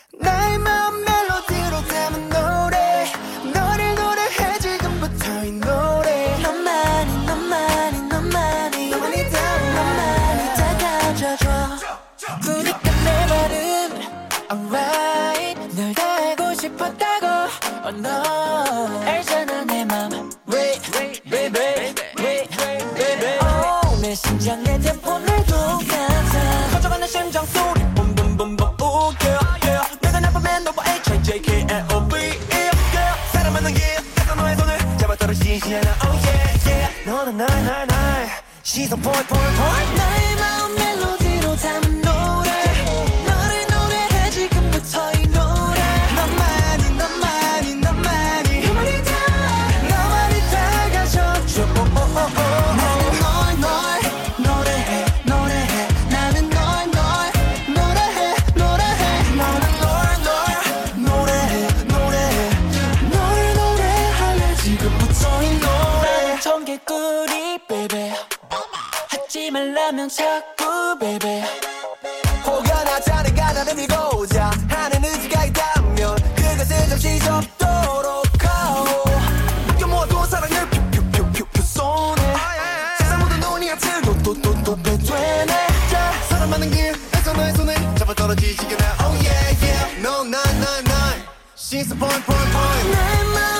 나의 마음 멜로디로 담은 노래 너를 노래해 지금부터 이 노래 너만이 너만이 너만이 너만이 다가져줘 그니까 내 말은 alright 널 다 알고 싶었다고 oh no 알잖아 내 맘 wait baby wait baby oh 내 심장 내 템포 날 똑같아 커져가는 심장 소리 붐붐붐붐 oh yeah yeah 내가 나쁘면 너와 H-I-J-K-L-O-V yeah 사랑하는 길 내가 너의 손을 잡아 떨어지지 않아 oh yeah yeah 너는 날 시선 point point point 나의 마음 멜로디로 담은 노래 너를 노래해 지금부터 이 노래 너만이 너만이 너만이 너만이 다가져줘 나는 널 노래해 노래해 나는 널 노래해 노래해 나는 널 노래해 노래해 널 노래할래 지금부터 이 노래 청개구리 baby 하지 말라면 자꾸 baby 혹여나 자네가 나를 밀고자 하는 의지가 있다면 그것을 잠시 접도록 하오 묶여 모아도 사랑을 퓨퓨퓨퓨 손에 세상 모든 눈이 앞틀고 또또또 되네 사랑하는 길에서 너의 손을 잡아 떨어지지게 나 oh yeah yeah no 난 시선 point point point